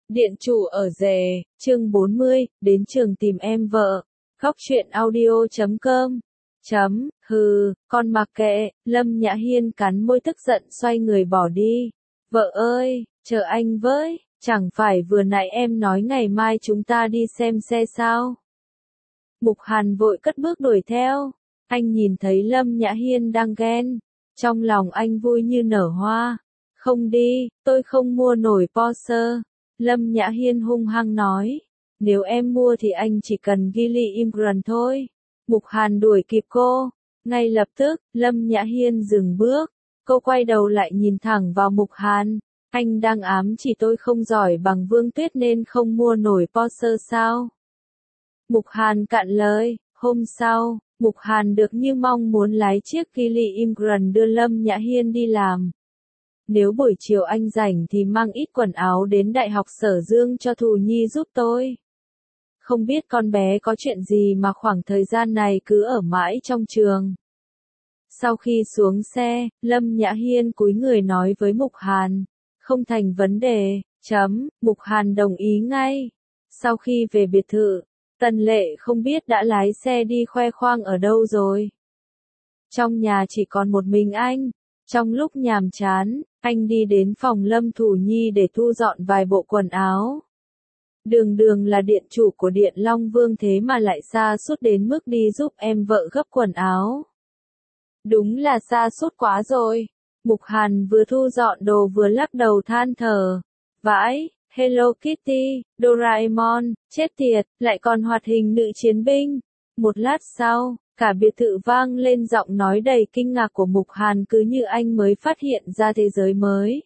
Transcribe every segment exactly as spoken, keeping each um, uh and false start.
Điện chủ ở rể, chương bốn mươi, đến trường tìm em vợ. Góc truyện audio chấm com. Chấm, hừ, con mặc kệ, Lâm Nhã Hiên cắn môi tức giận xoay người bỏ đi. Vợ ơi, chờ anh với, chẳng phải vừa nãy em nói ngày mai chúng ta đi xem xe sao? Mục Hàn vội cất bước đuổi theo. Anh nhìn thấy Lâm Nhã Hiên đang ghen. Trong lòng anh vui như nở hoa. Không đi, tôi không mua nổi Porsche. Lâm Nhã Hiên hung hăng nói. Nếu em mua thì anh chỉ cần Geely Immigrant thôi. Mục Hàn đuổi kịp cô. Ngay lập tức, Lâm Nhã Hiên dừng bước. Cô quay đầu lại nhìn thẳng vào Mục Hàn. Anh đang ám chỉ tôi không giỏi bằng Vương Tuyết nên không mua nổi Porsche sao? Mục Hàn cạn lời. Hôm sau, Mục Hàn được như mong muốn lái chiếc Geely Immigrant đưa Lâm Nhã Hiên đi làm. Nếu buổi chiều anh rảnh thì mang ít quần áo đến Đại học Sở Dương cho Thù Nhi giúp tôi. Không biết con bé có chuyện gì mà khoảng thời gian này cứ ở mãi trong trường. Sau khi xuống xe, Lâm Nhã Hiên cúi người nói với Mục Hàn. Không thành vấn đề, chấm, Mục Hàn đồng ý ngay. Sau khi về biệt thự, Tần Lệ không biết đã lái xe đi khoe khoang ở đâu rồi. Trong nhà chỉ còn một mình anh. Trong lúc nhàm chán, anh đi đến phòng Lâm Thù Nhi để thu dọn vài bộ quần áo. Đường Đường là điện chủ của Điện Long Vương thế mà lại xa sút đến mức đi giúp em vợ gấp quần áo. Đúng là xa sút quá rồi. Mục Hàn vừa thu dọn đồ vừa lắc đầu than thở. Vãi, Hello Kitty, Doraemon, chết tiệt, lại còn hoạt hình nữ chiến binh. Một lát sau, cả biệt thự vang lên giọng nói đầy kinh ngạc của Mục Hàn cứ như anh mới phát hiện ra thế giới mới.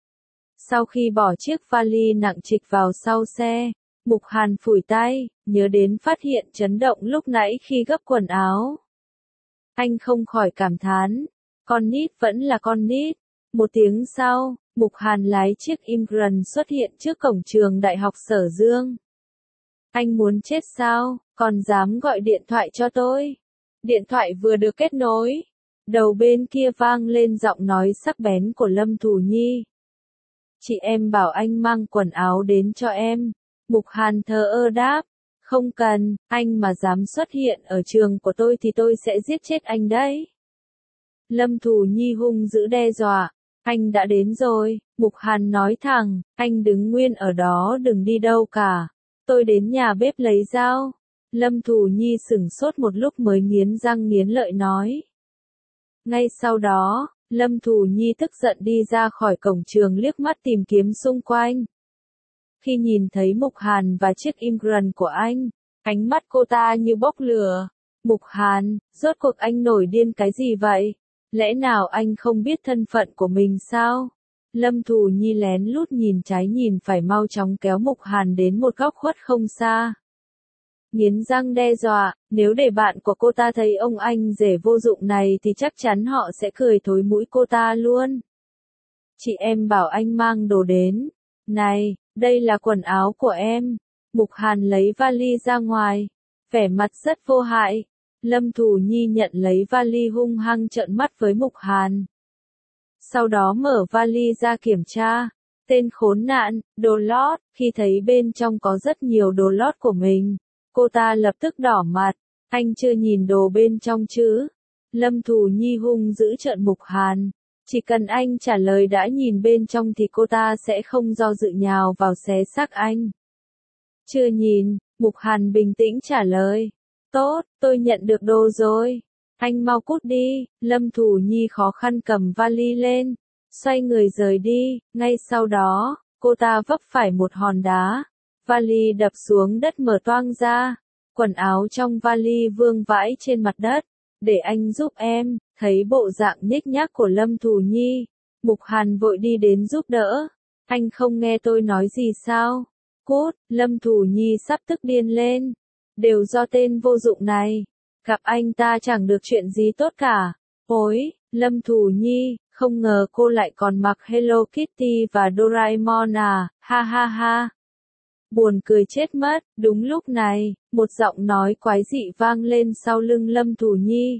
Sau khi bỏ chiếc vali nặng trịch vào sau xe, Mục Hàn phủi tay, nhớ đến phát hiện chấn động lúc nãy khi gấp quần áo. Anh không khỏi cảm thán, con nít vẫn là con nít. Một tiếng sau, Mục Hàn lái chiếc Immigrant xuất hiện trước cổng trường Đại học Sở Dương. Anh muốn chết sao, còn dám gọi điện thoại cho tôi? Điện thoại vừa được kết nối. Đầu bên kia vang lên giọng nói sắc bén của Lâm Thù Nhi. Chị em bảo anh mang quần áo đến cho em. Mục Hàn thờ ơ đáp. Không cần, anh mà dám xuất hiện ở trường của tôi thì tôi sẽ giết chết anh đấy. Lâm Thù Nhi hung dữ đe dọa. Anh đã đến rồi, Mục Hàn nói thẳng, anh đứng nguyên ở đó đừng đi đâu cả. Tôi đến nhà bếp lấy dao. Lâm Thù Nhi sửng sốt một lúc mới nghiến răng nghiến lợi nói. Ngay sau đó, Lâm Thù Nhi tức giận đi ra khỏi cổng trường liếc mắt tìm kiếm xung quanh. Khi nhìn thấy Mục Hàn và chiếc Immigrant của anh, ánh mắt cô ta như bốc lửa. Mục Hàn, rốt cuộc anh nổi điên cái gì vậy? Lẽ nào anh không biết thân phận của mình sao? Lâm Thù Nhi lén lút nhìn trái nhìn phải mau chóng kéo Mục Hàn đến một góc khuất không xa. Nghiến răng đe dọa, nếu để bạn của cô ta thấy ông anh rể vô dụng này thì chắc chắn họ sẽ cười thối mũi cô ta luôn. Chị em bảo anh mang đồ đến. Này, đây là quần áo của em. Mục Hàn lấy vali ra ngoài. Vẻ mặt rất vô hại. Lâm Thù Nhi nhận lấy vali hung hăng trợn mắt với Mục Hàn. Sau đó mở vali ra kiểm tra. Tên khốn nạn, đồ lót, khi thấy bên trong có rất nhiều đồ lót của mình. Cô ta lập tức đỏ mặt, anh chưa nhìn đồ bên trong chứ? Lâm Thù Nhi hung giữ trợn Mục Hàn, chỉ cần anh trả lời đã nhìn bên trong thì cô ta sẽ không do dự nhào vào xé xác anh. Chưa nhìn, Mục Hàn bình tĩnh trả lời. Tốt, tôi nhận được đồ rồi. Anh mau cút đi. Lâm Thù Nhi khó khăn cầm vali lên, xoay người rời đi, ngay sau đó, cô ta vấp phải một hòn đá. Vali đập xuống đất mở toang ra, quần áo trong vali vương vãi trên mặt đất. Để anh giúp em. Thấy bộ dạng nhếch nhác của Lâm Thù Nhi, Mục Hàn vội đi đến giúp đỡ. Anh không nghe tôi nói gì sao? Cút, Lâm Thù Nhi sắp tức điên lên. Đều do tên vô dụng này. Gặp anh ta chẳng được chuyện gì tốt cả. Ôi, Lâm Thù Nhi, không ngờ cô lại còn mặc Hello Kitty và Doraemon à, ha ha ha. Buồn cười chết mất, đúng lúc này, một giọng nói quái dị vang lên sau lưng Lâm Thù Nhi.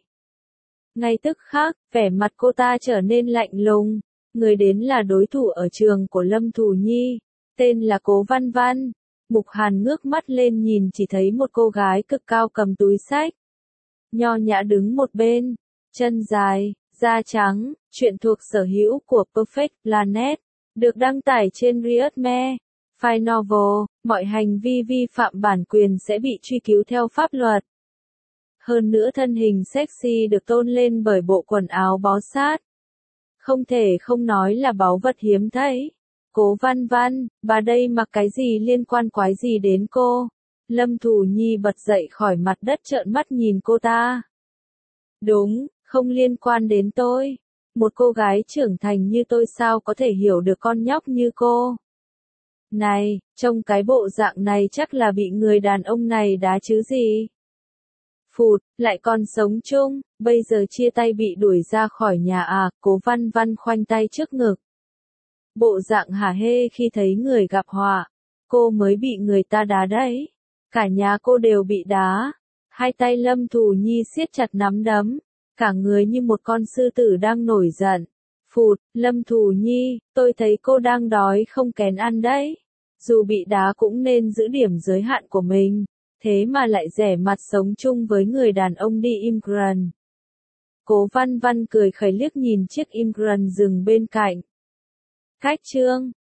Ngay tức khắc, vẻ mặt cô ta trở nên lạnh lùng, người đến là đối thủ ở trường của Lâm Thù Nhi. Tên là Cố Văn Văn. Mục Hàn ngước mắt lên nhìn chỉ thấy một cô gái cực cao cầm túi xách. Nho nhã đứng một bên. Chân dài, da trắng, chuyện thuộc sở hữu của Perfect Planet. Được đăng tải trên Readme. File novel, mọi hành vi vi phạm bản quyền sẽ bị truy cứu theo pháp luật. Hơn nữa thân hình sexy được tôn lên bởi bộ quần áo bó sát. Không thể không nói là báu vật hiếm thấy. Cố Văn Văn, bà đây mặc cái gì liên quan quái gì đến cô? Lâm Thù Nhi bật dậy khỏi mặt đất trợn mắt nhìn cô ta. Đúng, không liên quan đến tôi. Một cô gái trưởng thành như tôi sao có thể hiểu được con nhóc như cô? Này, trông cái bộ dạng này chắc là bị người đàn ông này đá chứ gì? Phụt, lại còn sống chung, bây giờ chia tay bị đuổi ra khỏi nhà à? Cố Văn Văn khoanh tay trước ngực. Bộ dạng hả hê khi thấy người gặp họa. Cô mới bị người ta đá đấy. Cả nhà cô đều bị đá. Hai tay Lâm Thù Nhi siết chặt nắm đấm. Cả người như một con sư tử đang nổi giận. Phụt, Lâm Thù Nhi, tôi thấy cô đang đói không kén ăn đấy. Dù bị đá cũng nên giữ điểm giới hạn của mình. Thế mà lại rẻ mặt sống chung với người đàn ông đi Immigrant. Cố Văn Văn cười khẩy liếc nhìn chiếc Immigrant dừng bên cạnh. Cách chương